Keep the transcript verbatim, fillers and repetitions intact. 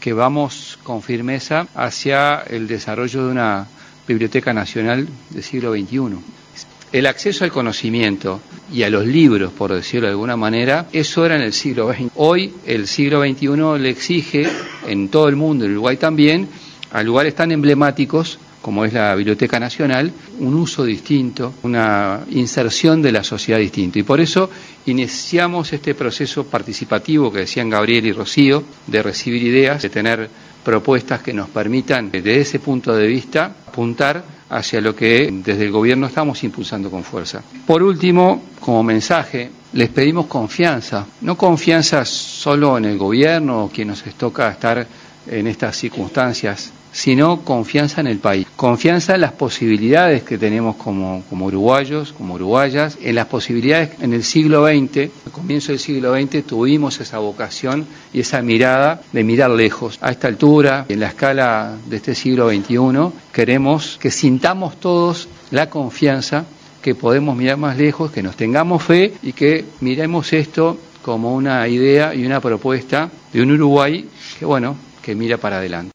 que vamos con firmeza hacia el desarrollo de una Biblioteca Nacional del siglo veintiuno. El acceso al conocimiento y a los libros, por decirlo de alguna manera, eso era en el siglo veinte. Hoy el siglo veintiuno le exige, en todo el mundo, en Uruguay también, a lugares tan emblemáticos como es la Biblioteca Nacional, un uso distinto, una inserción de la sociedad distinta. Y por eso iniciamos este proceso participativo que decían Gabriel y Rocío, de recibir ideas, de tener propuestas que nos permitan, desde ese punto de vista, apuntar hacia lo que desde el gobierno estamos impulsando con fuerza. Por último, como mensaje, les pedimos confianza, no confianza solo en el gobierno o quien nos toca estar en estas circunstancias, sino confianza en el país, confianza en las posibilidades que tenemos como, como uruguayos, como uruguayas, en las posibilidades en el siglo veinte, al comienzo del siglo veinte tuvimos esa vocación y esa mirada de mirar lejos. A esta altura, en la escala de este siglo veintiuno, queremos que sintamos todos la confianza que podemos mirar más lejos, que nos tengamos fe y que miremos esto como una idea y una propuesta de un Uruguay que, bueno, que mira para adelante.